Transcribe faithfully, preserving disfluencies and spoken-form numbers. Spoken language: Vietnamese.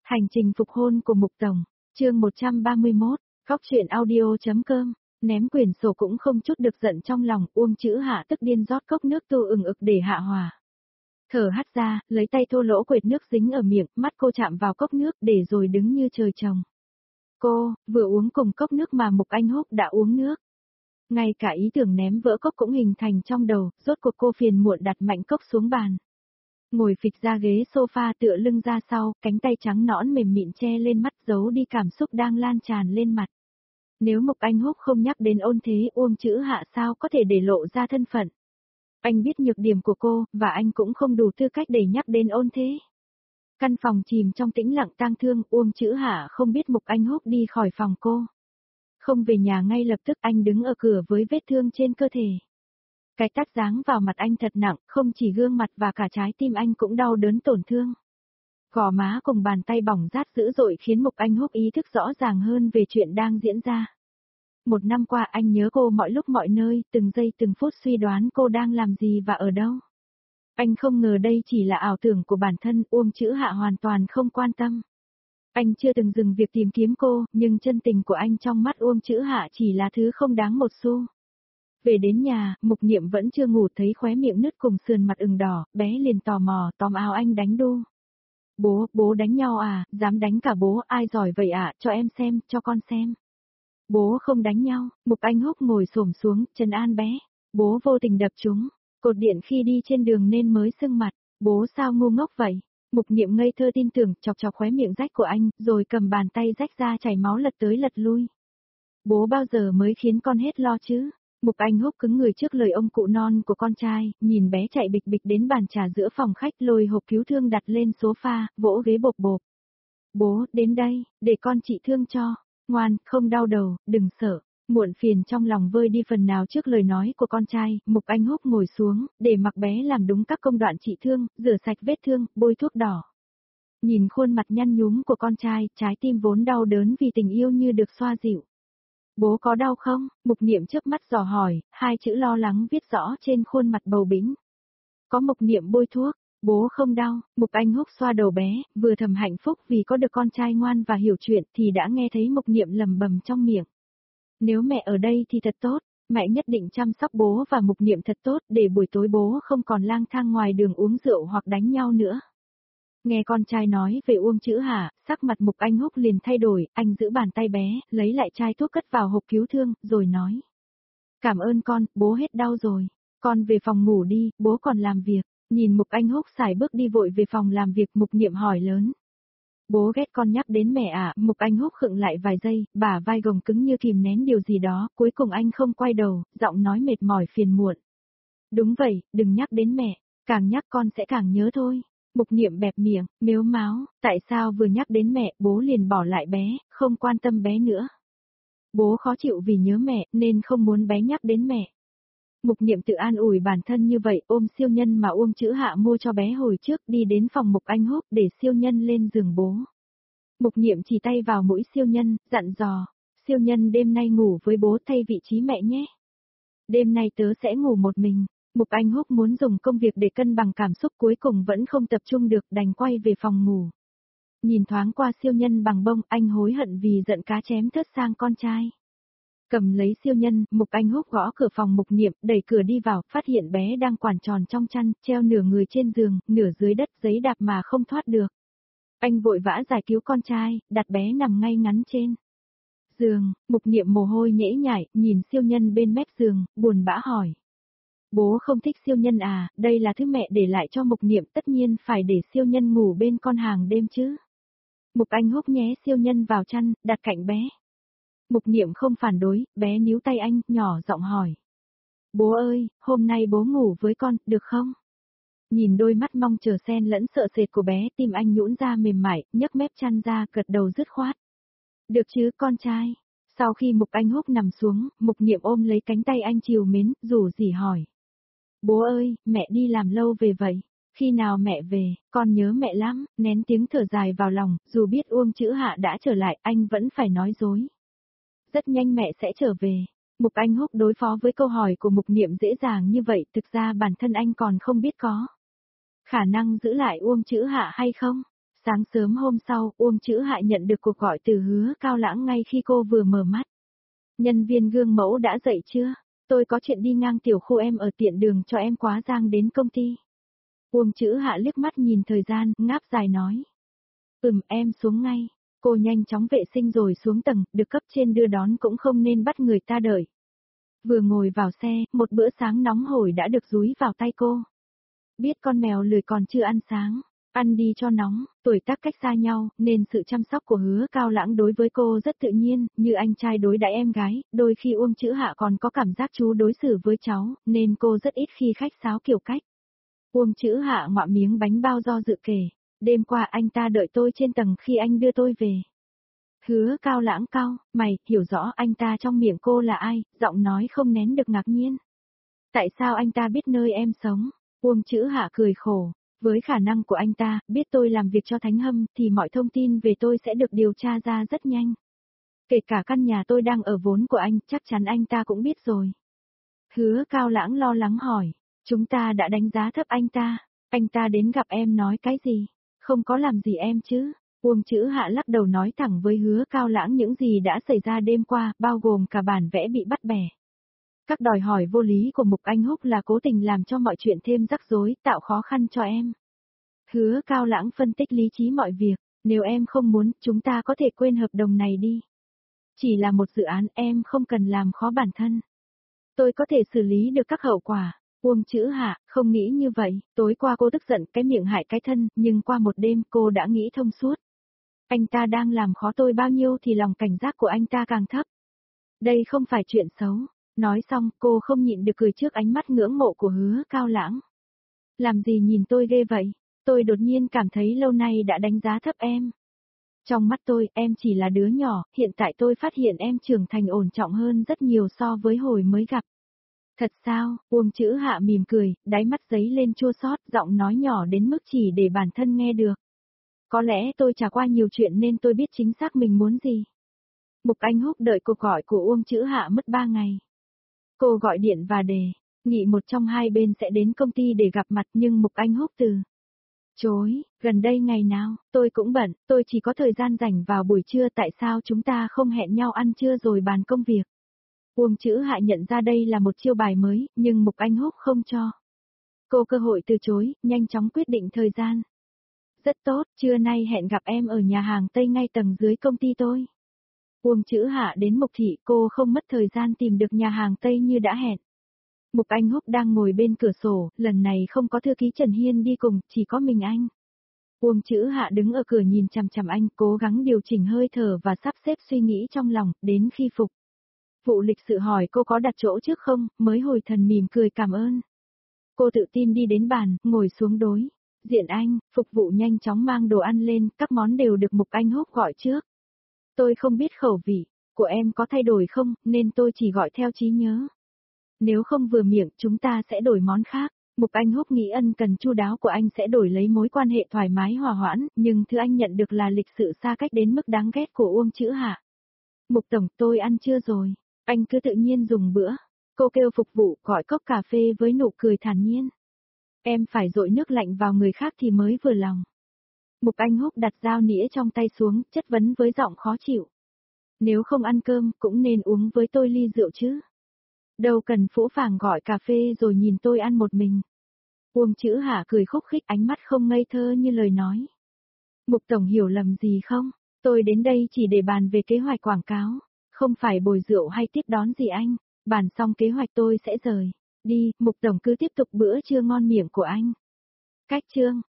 Hành trình phục hôn của Mục Tổng, chương một trăm ba mươi mốt, góc truyện audio.com, ném quyển sổ cũng không chút được giận trong lòng, Uông Chữ Hạ tức điên rót cốc nước tu ừng ực để hạ hòa. Thở hắt ra, lấy tay thô lỗ quệt nước dính ở miệng, mắt cô chạm vào cốc nước để rồi đứng như trời trồng. Cô, vừa uống cùng cốc nước mà Mục Anh Húc đã uống nước. Ngay cả ý tưởng ném vỡ cốc cũng hình thành trong đầu, rốt cuộc cô phiền muộn đặt mạnh cốc xuống bàn. Ngồi phịch ra ghế sofa tựa lưng ra sau, cánh tay trắng nõn mềm mịn che lên mắt giấu đi cảm xúc đang lan tràn lên mặt. Nếu Mục Anh Húc không nhắc đến Ôn Thế, Uông Chữ Hạ sao có thể để lộ ra thân phận. Anh biết nhược điểm của cô, và anh cũng không đủ tư cách để nhắc đến Ôn Thế. Căn phòng chìm trong tĩnh lặng tang thương, Uông Chữ Hạ không biết Mục Anh Húc đi khỏi phòng cô. Không về nhà ngay lập tức, anh đứng ở cửa với vết thương trên cơ thể. Cái tát giáng vào mặt anh thật nặng, không chỉ gương mặt và cả trái tim anh cũng đau đớn tổn thương. Gò má cùng bàn tay bỏng rát dữ dội khiến Mục Anh Húc ý thức rõ ràng hơn về chuyện đang diễn ra. Một năm qua anh nhớ cô mọi lúc mọi nơi, từng giây từng phút suy đoán cô đang làm gì và ở đâu. Anh không ngờ đây chỉ là ảo tưởng của bản thân, Uông Chữ Hạ hoàn toàn không quan tâm. Anh chưa từng dừng việc tìm kiếm cô, nhưng chân tình của anh trong mắt Uông Chữ Hạ chỉ là thứ không đáng một xu. Về đến nhà, Mục Niệm vẫn chưa ngủ thấy khóe miệng nứt cùng sườn mặt ửng đỏ, bé liền tò mò tóm áo anh đánh đu. Bố, bố đánh nhau à, dám đánh cả bố, ai giỏi vậy ạ, à? Cho em xem, cho con xem. Bố không đánh nhau, Mục Anh Húc ngồi xổm xuống, trấn an bé. Bố vô tình đập chúng, cột điện khi đi trên đường nên mới sưng mặt, bố sao ngu ngốc vậy. Mục Niệm ngây thơ tin tưởng, chọc chọc khóe miệng rách của anh, rồi cầm bàn tay rách ra chảy máu lật tới lật lui. Bố bao giờ mới khiến con hết lo chứ? Mục Anh Húc cứng người trước lời ông cụ non của con trai, nhìn bé chạy bịch bịch đến bàn trà giữa phòng khách, lôi hộp cứu thương đặt lên sofa, vỗ ghế bộp bộp. Bố, đến đây, để con trị thương cho. Ngoan, không đau đầu, đừng sợ. Muộn phiền trong lòng vơi đi phần nào trước lời nói của con trai, Mục Anh Húc ngồi xuống, để mặc bé làm đúng các công đoạn trị thương, rửa sạch vết thương, bôi thuốc đỏ. Nhìn khuôn mặt nhăn nhúm của con trai, trái tim vốn đau đớn vì tình yêu như được xoa dịu. Bố có đau không? Mục Niệm chớp mắt dò hỏi, hai chữ lo lắng viết rõ trên khuôn mặt bầu bĩnh. Có Mục Niệm bôi thuốc, bố không đau. Mục Anh Húc xoa đầu bé, vừa thầm hạnh phúc vì có được con trai ngoan và hiểu chuyện thì đã nghe thấy Mục Niệm lầm bầm trong miệng. Nếu mẹ ở đây thì thật tốt, mẹ nhất định chăm sóc bố và Mục Niệm thật tốt để buổi tối bố không còn lang thang ngoài đường uống rượu hoặc đánh nhau nữa. Nghe con trai nói về Uông Chữ Hạ, sắc mặt Mục Anh Húc liền thay đổi, anh giữ bàn tay bé, lấy lại chai thuốc cất vào hộp cứu thương, rồi nói. Cảm ơn con, bố hết đau rồi. Con về phòng ngủ đi, bố còn làm việc. Nhìn Mục Anh Húc xài bước đi vội về phòng làm việc, Mục Niệm hỏi lớn. Bố ghét con nhắc đến mẹ à? Mục Anh Húc khựng lại vài giây, bả vai gồng cứng như kìm nén điều gì đó, cuối cùng anh không quay đầu, giọng nói mệt mỏi phiền muộn. Đúng vậy, đừng nhắc đến mẹ, càng nhắc con sẽ càng nhớ thôi. Mục Niệm bẹp miệng, mếu máo, tại sao vừa nhắc đến mẹ, bố liền bỏ lại bé, không quan tâm bé nữa. Bố khó chịu vì nhớ mẹ, nên không muốn bé nhắc đến mẹ. Mục Niệm tự an ủi bản thân như vậy, ôm siêu nhân mà Uông Chữ Hạ mua cho bé hồi trước, đi đến phòng Mục Anh Húc để siêu nhân lên giường bố. Mục Niệm chỉ tay vào mũi siêu nhân, dặn dò, siêu nhân đêm nay ngủ với bố thay vị trí mẹ nhé. Đêm nay tớ sẽ ngủ một mình. Mục Anh Húc muốn dùng công việc để cân bằng cảm xúc, cuối cùng vẫn không tập trung được, đành quay về phòng ngủ. Nhìn thoáng qua siêu nhân bằng bông, anh hối hận vì giận cá chém thớt sang con trai. Cầm lấy siêu nhân, Mục Anh Húc gõ cửa phòng Mục Niệm, đẩy cửa đi vào, phát hiện bé đang quằn tròn trong chăn, treo nửa người trên giường, nửa dưới đất, giấy đạp mà không thoát được. Anh vội vã giải cứu con trai, đặt bé nằm ngay ngắn trên giường. Mục Niệm mồ hôi nhễ nhại, nhìn siêu nhân bên mép giường, buồn bã hỏi. Bố không thích siêu nhân à? Đây là thứ mẹ để lại cho Mục Niệm, tất nhiên phải để siêu nhân ngủ bên con hàng đêm chứ. Mục Anh Húc nhé siêu nhân vào chăn, đặt cạnh bé. Mục Niệm không phản đối, bé níu tay anh, nhỏ giọng hỏi. Bố ơi, hôm nay bố ngủ với con, được không? Nhìn đôi mắt mong chờ xen lẫn sợ sệt của bé, tim anh nhũn ra mềm mại, nhấc mép chăn ra, gật đầu dứt khoát. Được chứ con trai. Sau khi Mục Anh Húc nằm xuống, Mục Niệm ôm lấy cánh tay anh trìu mến, rủ rỉ hỏi. Bố ơi, mẹ đi làm lâu về vậy. Khi nào mẹ về, con nhớ mẹ lắm, nén tiếng thở dài vào lòng, dù biết Uông Chữ Hạ đã trở lại, anh vẫn phải nói dối. Rất nhanh mẹ sẽ trở về. Mục Anh Húc đối phó với câu hỏi của Mục Niệm dễ dàng như vậy, thực ra bản thân anh còn không biết có khả năng giữ lại Uông Chữ Hạ hay không. Sáng sớm hôm sau, Uông Chữ Hạ nhận được cuộc gọi từ Hứa Cao Lãng ngay khi cô vừa mở mắt. Nhân viên gương mẫu đã dậy chưa? Tôi có chuyện đi ngang tiểu khu em ở tiện đường cho em quá giang đến công ty. Uông Chữ Hạ liếc mắt nhìn thời gian, ngáp dài nói. Ừm, em xuống ngay. Cô nhanh chóng vệ sinh rồi xuống tầng, được cấp trên đưa đón cũng không nên bắt người ta đợi. Vừa ngồi vào xe, một bữa sáng nóng hổi đã được dúi vào tay cô. Biết con mèo lười còn chưa ăn sáng, ăn đi cho nóng, tuổi tác cách xa nhau, nên sự chăm sóc của Hứa Cao Lãng đối với cô rất tự nhiên, như anh trai đối đãi em gái, đôi khi Uông Chữ Hạ còn có cảm giác chú đối xử với cháu, nên cô rất ít khi khách sáo kiểu cách. Uông Chữ Hạ ngoạ miếng bánh bao do dự kể, đêm qua anh ta đợi tôi trên tầng khi anh đưa tôi về. Hứa Cao Lãng cau mày, hiểu rõ anh ta trong miệng cô là ai, giọng nói không nén được ngạc nhiên. Tại sao anh ta biết nơi em sống? Uông Chữ Hạ cười khổ, với khả năng của anh ta, biết tôi làm việc cho Thánh Hâm thì mọi thông tin về tôi sẽ được điều tra ra rất nhanh. Kể cả căn nhà tôi đang ở vốn của anh, chắc chắn anh ta cũng biết rồi. Hứa Cao Lãng lo lắng hỏi, chúng ta đã đánh giá thấp anh ta, anh ta đến gặp em nói cái gì? Không có làm gì em chứ? Uông Chữ Hạ lắc đầu nói thẳng với Hứa Cao Lãng những gì đã xảy ra đêm qua, bao gồm cả bản vẽ bị bắt bẻ. Các đòi hỏi vô lý của Mục Anh Húc là cố tình làm cho mọi chuyện thêm rắc rối, tạo khó khăn cho em. Hứa Cao Lãng phân tích lý trí mọi việc, nếu em không muốn, chúng ta có thể quên hợp đồng này đi. Chỉ là một dự án, em không cần làm khó bản thân. Tôi có thể xử lý được các hậu quả. Uông Chữ Hạ, không nghĩ như vậy, tối qua cô tức giận cái miệng hại cái thân, nhưng qua một đêm cô đã nghĩ thông suốt. Anh ta đang làm khó tôi bao nhiêu thì lòng cảnh giác của anh ta càng thấp. Đây không phải chuyện xấu. Nói xong, cô không nhịn được cười trước ánh mắt ngưỡng mộ của Hứa Cao Lãng. Làm gì nhìn tôi ghê vậy? Tôi đột nhiên cảm thấy lâu nay đã đánh giá thấp em. Trong mắt tôi, em chỉ là đứa nhỏ, hiện tại tôi phát hiện em trưởng thành ổn trọng hơn rất nhiều so với hồi mới gặp. Thật sao? Uông Chữ Hạ mỉm cười, đáy mắt giấy lên chua xót, giọng nói nhỏ đến mức chỉ để bản thân nghe được. Có lẽ tôi trải qua nhiều chuyện nên tôi biết chính xác mình muốn gì. Mục Anh Húc đợi cuộc gọi của Uông Chữ Hạ mất ba ngày. Cô gọi điện và đề nghị một trong hai bên sẽ đến công ty để gặp mặt, nhưng Mục Anh Húc từ chối, gần đây ngày nào, tôi cũng bận, tôi chỉ có thời gian rảnh vào buổi trưa, tại sao chúng ta không hẹn nhau ăn trưa rồi bàn công việc. Uông Chữ Hạ nhận ra đây là một chiêu bài mới, nhưng Mục Anh Húc không cho cô cơ hội từ chối, nhanh chóng quyết định thời gian. Rất tốt, trưa nay hẹn gặp em ở nhà hàng Tây ngay tầng dưới công ty tôi. Uông Chữ Hạ đến Mục Thị, cô không mất thời gian tìm được nhà hàng Tây như đã hẹn. Mục Anh Húc đang ngồi bên cửa sổ, lần này không có thư ký Trần Hiên đi cùng, chỉ có mình anh. Uông Chữ Hạ đứng ở cửa nhìn chằm chằm anh, cố gắng điều chỉnh hơi thở và sắp xếp suy nghĩ trong lòng, đến khi Phục vụ lịch sự hỏi cô có đặt chỗ trước không, mới hồi thần mỉm cười cảm ơn. Cô tự tin đi đến bàn, ngồi xuống đối diện anh, phục vụ nhanh chóng mang đồ ăn lên, các món đều được Mục Anh Húc gọi trước. Tôi không biết khẩu vị của em có thay đổi không, nên tôi chỉ gọi theo trí nhớ. Nếu không vừa miệng, chúng ta sẽ đổi món khác. Mục Anh Húc nghĩ ân cần chu đáo của anh sẽ đổi lấy mối quan hệ thoải mái hòa hoãn, nhưng thứ anh nhận được là lịch sự xa cách đến mức đáng ghét của Uông Chữ Hạ. Mục Tổng, tôi ăn chưa rồi? Anh cứ tự nhiên dùng bữa. Cô kêu phục vụ gọi cốc cà phê với nụ cười thản nhiên. Em phải dội nước lạnh vào người khác thì mới vừa lòng. Mục Anh Húc đặt dao nĩa trong tay xuống, chất vấn với giọng khó chịu. Nếu không ăn cơm, cũng nên uống với tôi ly rượu chứ. Đâu cần phũ phàng gọi cà phê rồi nhìn tôi ăn một mình. Uông Chữ Hạ cười khúc khích, ánh mắt không ngây thơ như lời nói. Mục Tổng hiểu lầm gì không? Tôi đến đây chỉ để bàn về kế hoạch quảng cáo, không phải bồi rượu hay tiếp đón gì anh. Bàn xong kế hoạch tôi sẽ rời đi, Mục Tổng cứ tiếp tục bữa trưa ngon miệng của anh. Cách chương